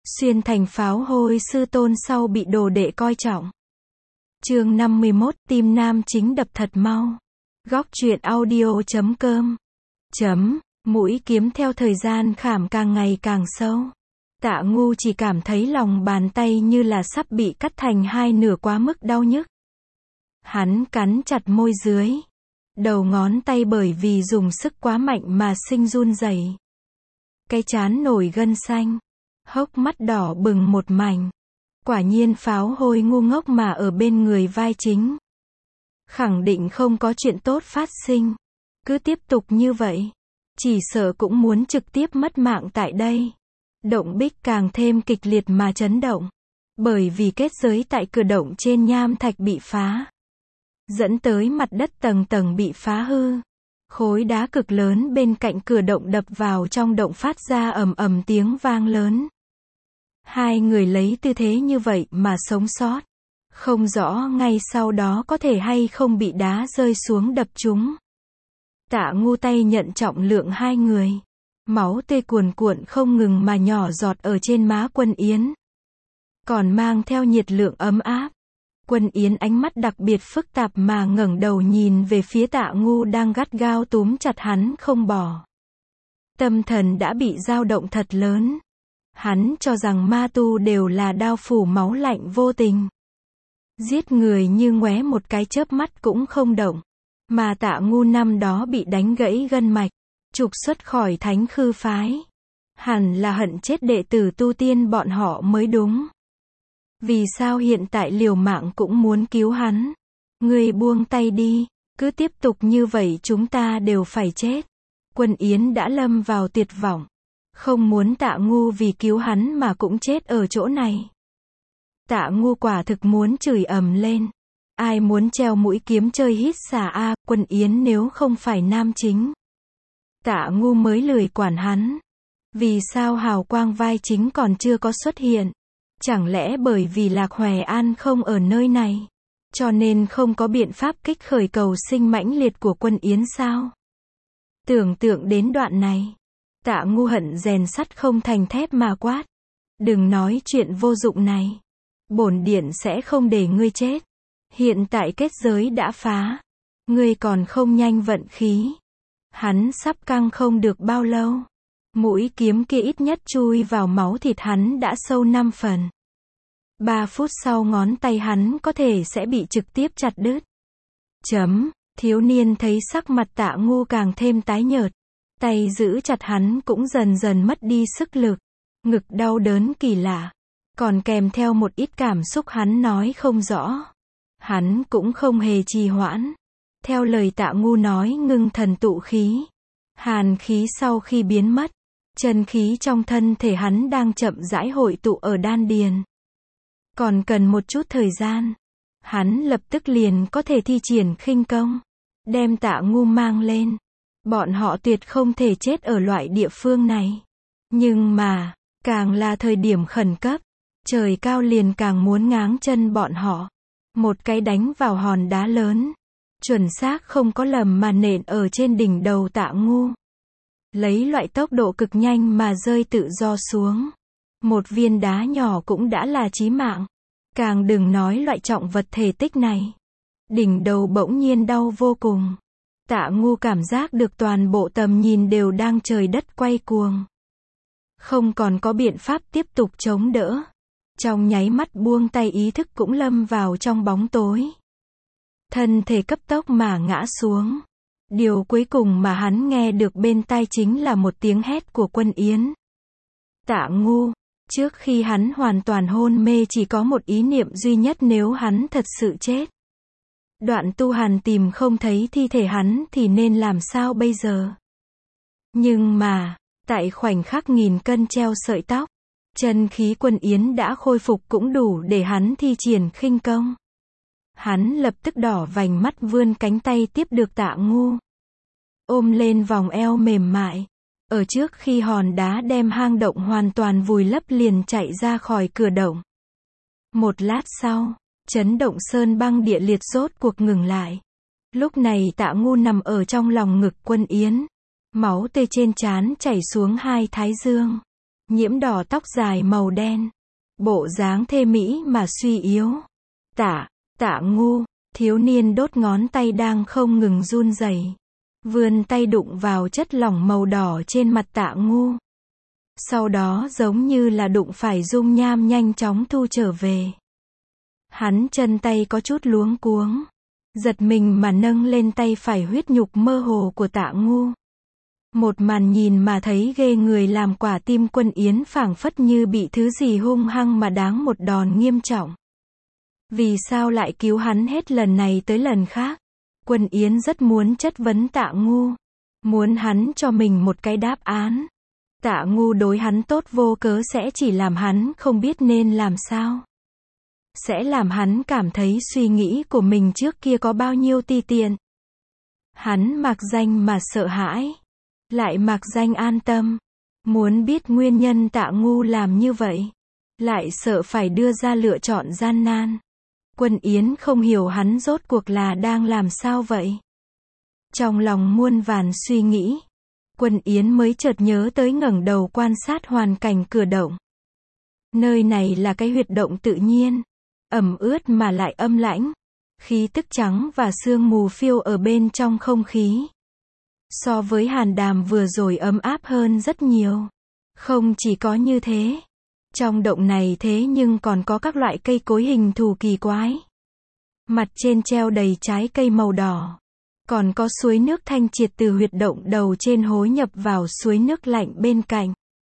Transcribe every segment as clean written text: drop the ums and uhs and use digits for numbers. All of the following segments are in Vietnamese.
Xuyên thành pháo hôi sư tôn sau bị đồ đệ coi trọng. Chương 51, tim nam chính đập thật mau. Góc truyện audio.com. Mũi kiếm theo thời gian khảm càng ngày càng sâu. Tạ Ngu chỉ cảm thấy lòng bàn tay như là sắp bị cắt thành hai nửa quá mức đau nhức. Hắn cắn chặt môi dưới. Đầu ngón tay bởi vì dùng sức quá mạnh mà sinh run rẩy. Cái trán nổi gân xanh. Hốc mắt đỏ bừng một mảnh. Quả nhiên pháo hôi ngu ngốc mà ở bên người vai chính. Khẳng định không có chuyện tốt phát sinh. Cứ tiếp tục như vậy. Chỉ sợ cũng muốn trực tiếp mất mạng tại đây. Động bích càng thêm kịch liệt mà chấn động. Bởi vì kết giới tại cửa động trên nham thạch bị phá. Dẫn tới mặt đất tầng tầng bị phá hư. Khối đá cực lớn bên cạnh cửa động đập vào trong động phát ra ầm ầm tiếng vang lớn. Hai người lấy tư thế như vậy mà sống sót. Không rõ ngay sau đó có thể hay không bị đá rơi xuống đập chúng. Tạ Ngu tay nhận trọng lượng hai người. Máu tươi cuồn cuộn không ngừng mà nhỏ giọt ở trên má Quân Yến. Còn mang theo nhiệt lượng ấm áp. Quân Yến ánh mắt đặc biệt phức tạp mà ngẩng đầu nhìn về phía Tạ Ngu đang gắt gao túm chặt hắn không bỏ. Tâm thần đã bị dao động thật lớn. Hắn cho rằng ma tu đều là đao phủ máu lạnh vô tình. Giết người như ngoé một cái chớp mắt cũng không động. Mà Tạ Ngu năm đó bị đánh gãy gân mạch. Trục xuất khỏi Thánh Khư phái. Hẳn là hận chết đệ tử tu tiên bọn họ mới đúng. Vì sao hiện tại liều mạng cũng muốn cứu hắn? Ngươi buông tay đi, cứ tiếp tục như vậy chúng ta đều phải chết. Quân Yến đã lâm vào tuyệt vọng. Không muốn Tạ Ngu vì cứu hắn mà cũng chết ở chỗ này. Tạ Ngu quả thực muốn chửi ầm lên. Ai muốn treo mũi kiếm chơi hít xà a, Quân Yến nếu không phải nam chính. Tạ Ngu mới lười quản hắn. Vì sao hào quang vai chính còn chưa có xuất hiện? Chẳng lẽ bởi vì Lạc Hòe An không ở nơi này, cho nên không có biện pháp kích khởi cầu sinh mãnh liệt của Quân Yến sao? Tưởng tượng đến đoạn này, Tạ Ngu hận rèn sắt không thành thép mà quát. Đừng nói chuyện vô dụng này. Bổn điện sẽ không để ngươi chết. Hiện tại kết giới đã phá. Ngươi còn không nhanh vận khí. Hắn sắp căng không được bao lâu. Mũi kiếm kia ít nhất chui vào máu thịt hắn đã sâu 5 phần. 3 phút sau ngón tay hắn có thể sẽ bị trực tiếp chặt đứt. Thiếu niên thấy sắc mặt Tạ Ngu càng thêm tái nhợt. Tay giữ chặt hắn cũng dần dần mất đi sức lực. Ngực đau đớn kỳ lạ. Còn kèm theo một ít cảm xúc hắn nói không rõ. Hắn cũng không hề trì hoãn. Theo lời Tạ Ngu nói ngưng thần tụ khí. Hàn khí sau khi biến mất. Chân khí trong thân thể hắn đang chậm rãi hội tụ ở đan điền. Còn cần một chút thời gian. Hắn lập tức liền có thể thi triển khinh công. Đem Tạ Ngu mang lên. Bọn họ tuyệt không thể chết ở loại địa phương này. Nhưng mà, càng là thời điểm khẩn cấp. Trời cao liền càng muốn ngáng chân bọn họ. Một cái đánh vào hòn đá lớn. Chuẩn xác không có lầm mà nện ở trên đỉnh đầu Tạ Ngu. Lấy loại tốc độ cực nhanh mà rơi tự do xuống. Một viên đá nhỏ cũng đã là chí mạng. Càng đừng nói loại trọng vật thể tích này. Đỉnh đầu bỗng nhiên đau vô cùng. Tạ Ngu cảm giác được toàn bộ tầm nhìn đều đang trời đất quay cuồng. Không còn có biện pháp tiếp tục chống đỡ. Trong nháy mắt buông tay ý thức cũng lâm vào trong bóng tối. Thân thể cấp tốc mà ngã xuống. Điều cuối cùng mà hắn nghe được bên tai chính là một tiếng hét của Quân Yến. Tạ Ngu, trước khi hắn hoàn toàn hôn mê chỉ có một ý niệm duy nhất nếu hắn thật sự chết. Đoạn Tu Hàn tìm không thấy thi thể hắn thì nên làm sao bây giờ? Nhưng mà, tại khoảnh khắc nghìn cân treo sợi tóc, chân khí Quân Yến đã khôi phục cũng đủ để hắn thi triển khinh công. Hắn lập tức đỏ vành mắt vươn cánh tay tiếp được Tạ Ngu. Ôm lên vòng eo mềm mại. Ở trước khi hòn đá đem hang động hoàn toàn vùi lấp liền chạy ra khỏi cửa động. Một lát sau, chấn động sơn băng địa liệt rốt cuộc ngừng lại. Lúc này Tạ Ngu nằm ở trong lòng ngực Quân Yến. Máu tươi trên trán chảy xuống hai thái dương. nhiễm đỏ tóc dài màu đen, bộ dáng thê mỹ mà suy yếu. Tạ Ngu, thiếu niên đốt ngón tay đang không ngừng run rẩy, vươn tay đụng vào chất lỏng màu đỏ trên mặt Tạ Ngu. Sau đó giống như là đụng phải dung nham nhanh chóng thu trở về. Hắn chân tay có chút luống cuống, giật mình mà nâng lên tay phải huyết nhục mơ hồ của Tạ Ngu. Một màn nhìn mà thấy ghê người làm quả tim Quân Yến phảng phất như bị thứ gì hung hăng mà đáng một đòn nghiêm trọng. Vì sao lại cứu hắn hết lần này tới lần khác? Quân Yến rất muốn chất vấn Tạ Ngu, muốn hắn cho mình một cái đáp án. Tạ Ngu đối hắn tốt vô cớ sẽ chỉ làm hắn không biết nên làm sao. Sẽ làm hắn cảm thấy suy nghĩ của mình trước kia có bao nhiêu ti tiện. Hắn mạc danh mà sợ hãi, lại mạc danh an tâm. Muốn biết nguyên nhân Tạ Ngu làm như vậy, lại sợ phải đưa ra lựa chọn gian nan. Quân Yến không hiểu hắn rốt cuộc là đang làm sao vậy. Trong lòng muôn vàn suy nghĩ, Quân Yến mới chợt nhớ tới ngẩng đầu quan sát hoàn cảnh cửa động. Nơi này là cái huyệt động tự nhiên, ẩm ướt mà lại âm lãnh, khí tức trắng và sương mù phiêu ở bên trong không khí. So với hàn đàm vừa rồi ấm áp hơn rất nhiều. Không chỉ có như thế, trong động này thế nhưng còn có các loại cây cối hình thù kỳ quái. Mặt trên treo đầy trái cây màu đỏ. Còn có suối nước thanh triệt từ huyệt động đầu trên hối nhập vào suối nước lạnh bên cạnh.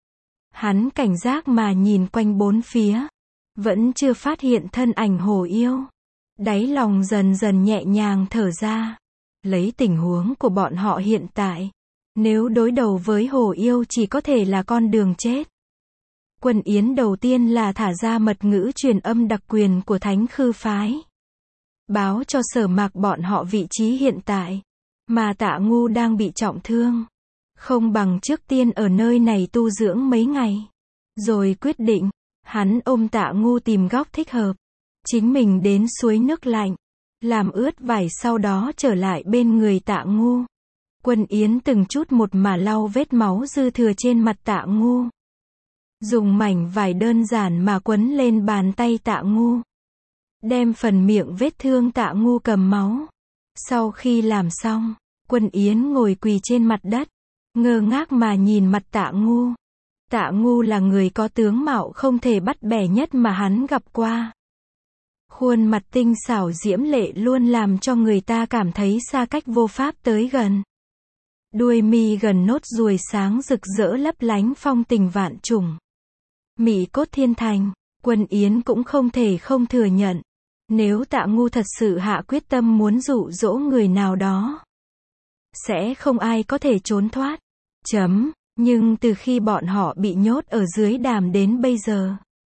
Hắn cảnh giác mà nhìn quanh bốn phía, vẫn chưa phát hiện thân ảnh hổ yêu. Đáy lòng dần dần nhẹ nhàng thở ra. Lấy tình huống của bọn họ hiện tại, nếu đối đầu với hổ yêu chỉ có thể là con đường chết. Quân Yến đầu tiên là thả ra mật ngữ truyền âm đặc quyền của Thánh Khư Phái. Báo cho Sở Mạc bọn họ vị trí hiện tại, mà Tạ Ngu đang bị trọng thương. Không bằng trước tiên ở nơi này tu dưỡng mấy ngày. Rồi quyết định, hắn ôm Tạ Ngu tìm góc thích hợp. Chính mình đến suối nước lạnh, làm ướt vải sau đó trở lại bên người Tạ Ngu. Quân Yến từng chút một mà lau vết máu dư thừa trên mặt Tạ Ngu. Dùng mảnh vải đơn giản mà quấn lên bàn tay Tạ Ngu. Đem phần miệng vết thương Tạ Ngu cầm máu. Sau khi làm xong, Quân Yến ngồi quỳ trên mặt đất, ngơ ngác mà nhìn mặt Tạ Ngu. Tạ Ngu là người có tướng mạo không thể bắt bẻ nhất mà hắn gặp qua. Khuôn mặt tinh xảo diễm lệ luôn làm cho người ta cảm thấy xa cách vô pháp tới gần. Đuôi mi gần nốt ruồi sáng rực rỡ lấp lánh phong tình vạn trùng. Mỹ cốt thiên thành, Quân Yến cũng không thể không thừa nhận. Nếu Tạ Ngu thật sự hạ quyết tâm muốn dụ dỗ người nào đó, sẽ không ai có thể trốn thoát. Nhưng từ khi bọn họ bị nhốt ở dưới đàm đến bây giờ,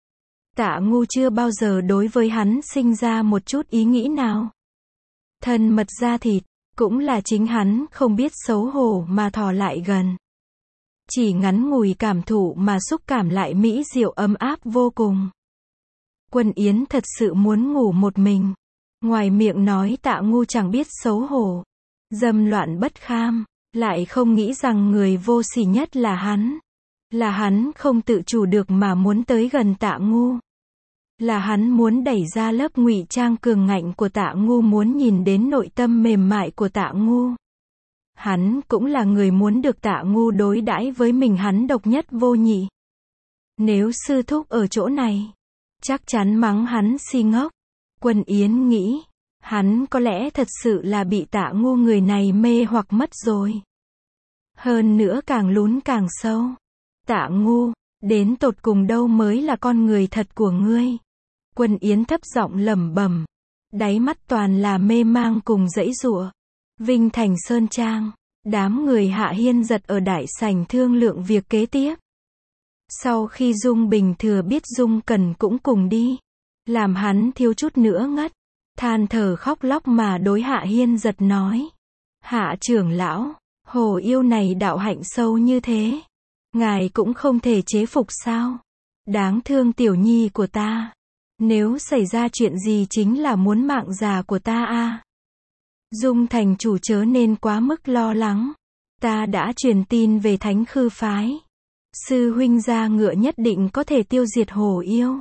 Tạ Ngu chưa bao giờ đối với hắn sinh ra một chút ý nghĩ nào. Thân mật da thịt, cũng là chính hắn không biết xấu hổ mà thò lại gần. Chỉ ngắn ngủi cảm thụ mà xúc cảm lại mỹ diệu ấm áp vô cùng. Quân Yến thật sự muốn ngủ một mình. Ngoài miệng nói Tạ Ngu chẳng biết xấu hổ, dâm loạn bất kham, lại không nghĩ rằng người vô sỉ nhất là hắn. Là hắn không tự chủ được mà muốn tới gần Tạ Ngu. Là hắn muốn đẩy ra lớp ngụy trang cường ngạnh của Tạ Ngu, muốn nhìn đến nội tâm mềm mại của Tạ Ngu. Hắn cũng là người muốn được Tạ Ngu đối đãi với mình hắn độc nhất vô nhị. Nếu sư thúc ở chỗ này, chắc chắn mắng hắn si ngốc. Quân Yến nghĩ, hắn có lẽ thật sự là bị Tạ Ngu người này mê hoặc mất rồi. Hơn nữa càng lún càng sâu. Tạ Ngu, đến tột cùng đâu mới là con người thật của ngươi? Quân Yến thấp giọng lẩm bẩm, đáy mắt toàn là mê mang cùng dãy giụa. Vinh Thành Sơn Trang, đám người Hạ Hiên Giật ở đại sảnh thương lượng việc kế tiếp. Sau khi Dung Bình Thừa biết Dung Cần cũng cùng đi, làm hắn thiếu chút nữa ngất, than thở khóc lóc mà đối Hạ Hiên Giật nói: Hạ trưởng lão, hồ yêu này đạo hạnh sâu như thế, ngài cũng không thể chế phục sao? Đáng thương tiểu nhi của ta, nếu xảy ra chuyện gì chính là muốn mạng già của ta a. Dung thành chủ chớ nên quá mức lo lắng, ta đã truyền tin về Thánh Khư Phái, Sư huynh ra ngựa nhất định có thể tiêu diệt hổ yêu.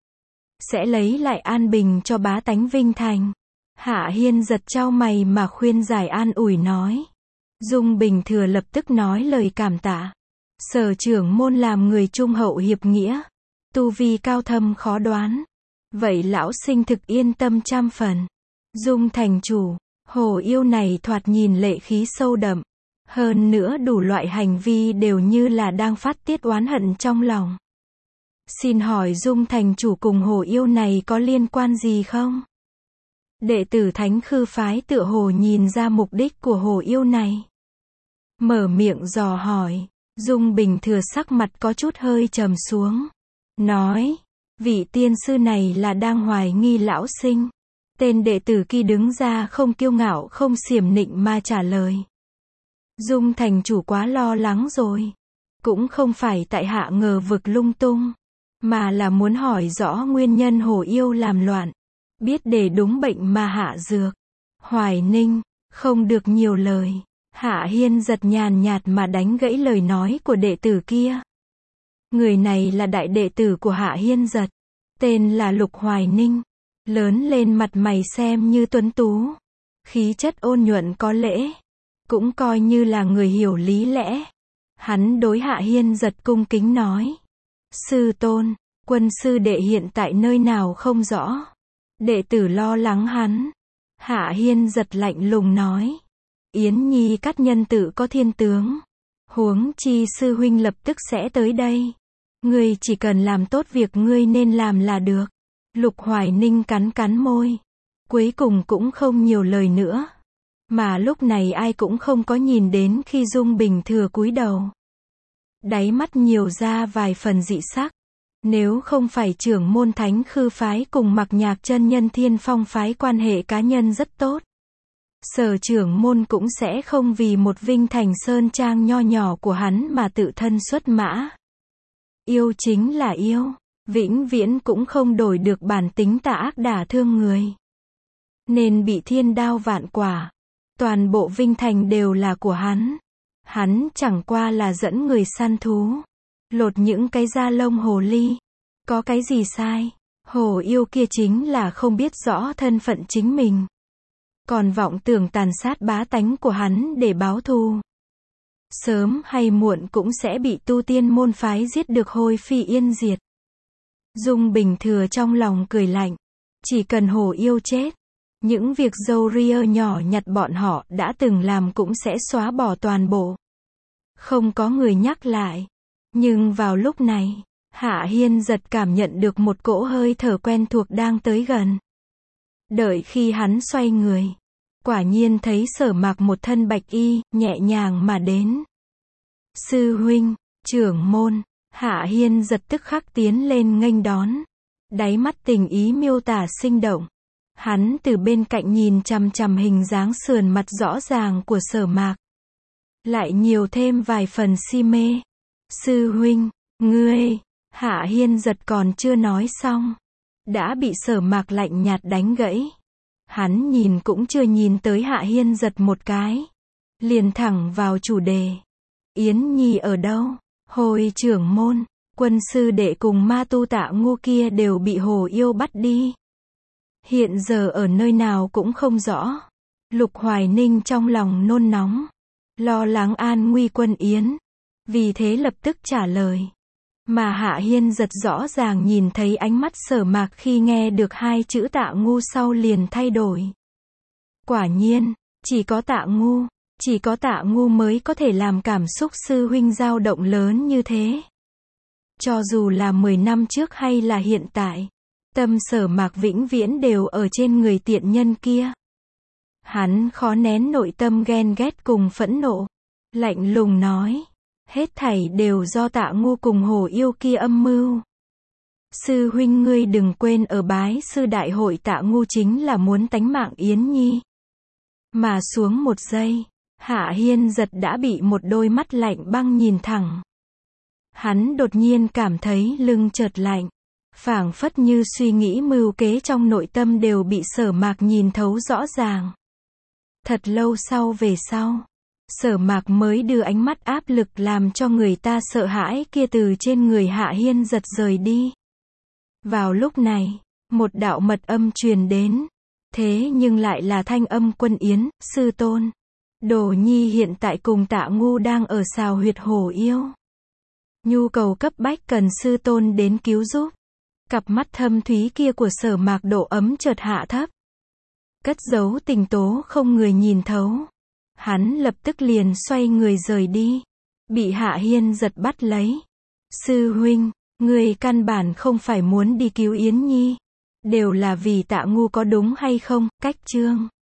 Sẽ lấy lại an bình cho bá tánh Vinh Thành. Hạ Hiên giật chau mày mà khuyên giải an ủi nói. Dung Bình Thừa lập tức nói lời cảm tạ. Sở trưởng môn làm người trung hậu hiệp nghĩa. Tu vi cao thâm khó đoán. Vậy lão sinh thực yên tâm trăm phần. Dung thành chủ, hổ yêu này thoạt nhìn lệ khí sâu đậm. Hơn nữa đủ loại hành vi đều như là đang phát tiết oán hận trong lòng. Xin hỏi Dung thành chủ cùng hổ yêu này có liên quan gì không? Đệ tử Thánh Khư phái tựa hồ nhìn ra mục đích của hổ yêu này. Mở miệng dò hỏi, Dung Bình Thừa sắc mặt có chút hơi trầm xuống. Nói, vị tiên sư này là đang hoài nghi lão sinh. Tên đệ tử kia đứng ra không kiêu ngạo không xiểm nịnh mà trả lời. Dung thành chủ quá lo lắng rồi. Cũng không phải tại hạ ngờ vực lung tung, mà là muốn hỏi rõ nguyên nhân hổ yêu làm loạn. Biết để đúng bệnh mà hạ dược. Hoài Ninh, không được nhiều lời. Hạ Hiên giật nhàn nhạt mà đánh gãy lời nói của đệ tử kia. Người này là đại đệ tử của Hạ Hiên giật. Tên là Lục Hoài Ninh. Lớn lên mặt mày xem như tuấn tú. Khí chất ôn nhuận có lễ. Cũng coi như là người hiểu lý lẽ. Hắn đối Hạ Hiên giật cung kính nói. Sư tôn, quân sư đệ hiện tại nơi nào không rõ. Đệ tử lo lắng hắn. Hạ Hiên giật lạnh lùng nói. Yến Nhi Cát Nhân tự có thiên tướng. Huống chi sư huynh lập tức sẽ tới đây. Ngươi chỉ cần làm tốt việc ngươi nên làm là được. Lục Hoài Ninh cắn cắn môi. Cuối cùng cũng không nhiều lời nữa. Mà lúc này ai cũng không có nhìn đến khi Dung Bình Thừa cúi đầu. Đáy mắt nhiều ra vài phần dị sắc. Nếu không phải trưởng môn Thánh Khư phái cùng Mặc Nhạc chân nhân Thiên Phong phái quan hệ cá nhân rất tốt. Sở trưởng môn cũng sẽ không vì một Vinh Thành Sơn Trang nho nhỏ của hắn mà tự thân xuất mã. Yêu chính là yêu, vĩnh viễn cũng không đổi được bản tính tà ác đả thương người. Nên bị thiên đao vạn quả. Toàn bộ Vinh Thành đều là của hắn. Hắn chẳng qua là dẫn người săn thú. Lột những cái da lông hồ ly. Có cái gì sai? Hổ yêu kia chính là không biết rõ thân phận chính mình. Còn vọng tưởng tàn sát bá tánh của hắn để báo thù. Sớm hay muộn cũng sẽ bị tu tiên môn phái giết được hôi phi yên diệt. Dung Bình Thừa trong lòng cười lạnh. Chỉ cần hổ yêu chết. Những việc dâu ria nhỏ nhặt bọn họ đã từng làm cũng sẽ xóa bỏ toàn bộ. Không có người nhắc lại. Nhưng vào lúc này, Hạ Hiên giật cảm nhận được một cỗ hơi thở quen thuộc đang tới gần. Đợi khi hắn xoay người, quả nhiên thấy Sở Mạc một thân bạch y, nhẹ nhàng mà đến. Sư huynh, trưởng môn, Hạ Hiên giật tức khắc tiến lên nghênh đón. Đáy mắt tình ý miêu tả sinh động. Hắn từ bên cạnh nhìn chằm chằm hình dáng sườn mặt rõ ràng của Sở Mạc. Lại nhiều thêm vài phần si mê. Sư huynh, ngươi, Hạ Hiên giật còn chưa nói xong. Đã bị Sở Mạc lạnh nhạt đánh gãy. Hắn nhìn cũng chưa nhìn tới Hạ Hiên giật một cái. Liền thẳng vào chủ đề. Yến Nhi ở đâu? Hồi trưởng môn, quân sư đệ cùng ma tu Tạ Ngu kia đều bị hổ yêu bắt đi. Hiện giờ ở nơi nào cũng không rõ. Lục Hoài Ninh trong lòng nôn nóng. Lo lắng an nguy quân Yến. Vì thế lập tức trả lời. Mà Hạ Hiên giật rõ ràng nhìn thấy ánh mắt Sở Mạc khi nghe được hai chữ Tạ Ngu sau liền thay đổi. Quả nhiên, chỉ có Tạ Ngu mới có thể làm cảm xúc sư huynh dao động lớn như thế. Cho dù là 10 năm trước hay là hiện tại, tâm Sở Mạc vĩnh viễn đều ở trên người tiện nhân kia. Hắn khó nén nội tâm ghen ghét cùng phẫn nộ. Lạnh lùng nói. Hết thảy đều do Tạ Ngu cùng hổ yêu kia âm mưu. Sư huynh ngươi đừng quên ở bái sư đại hội Tạ Ngu chính là muốn tánh mạng Yến Nhi. Mà xuống một giây, Hạ Hiên giật đã bị một đôi mắt lạnh băng nhìn thẳng. Hắn đột nhiên cảm thấy lưng chợt lạnh. Phảng phất như suy nghĩ mưu kế trong nội tâm đều bị Sở Mạc nhìn thấu rõ ràng. Thật lâu sau về sau, Sở Mạc mới đưa ánh mắt áp lực làm cho người ta sợ hãi kia từ trên người Hạ Hiên giật rời đi. Vào lúc này, một đạo mật âm truyền đến. Thế nhưng lại là thanh âm Quân Yến, sư tôn. Đồ nhi hiện tại cùng Tạ Ngu đang ở sào huyệt hổ yêu. Nhu cầu cấp bách cần sư tôn đến cứu giúp. Cặp mắt thâm thúy kia của Sở Mạc độ ấm chợt hạ thấp. Cất giấu tình tố không người nhìn thấu. Hắn lập tức liền xoay người rời đi. Bị Hạ Hiên giật bắt lấy. Sư huynh, người căn bản không phải muốn đi cứu Yến Nhi. Đều là vì Tạ Ngu có đúng hay không? Cách chương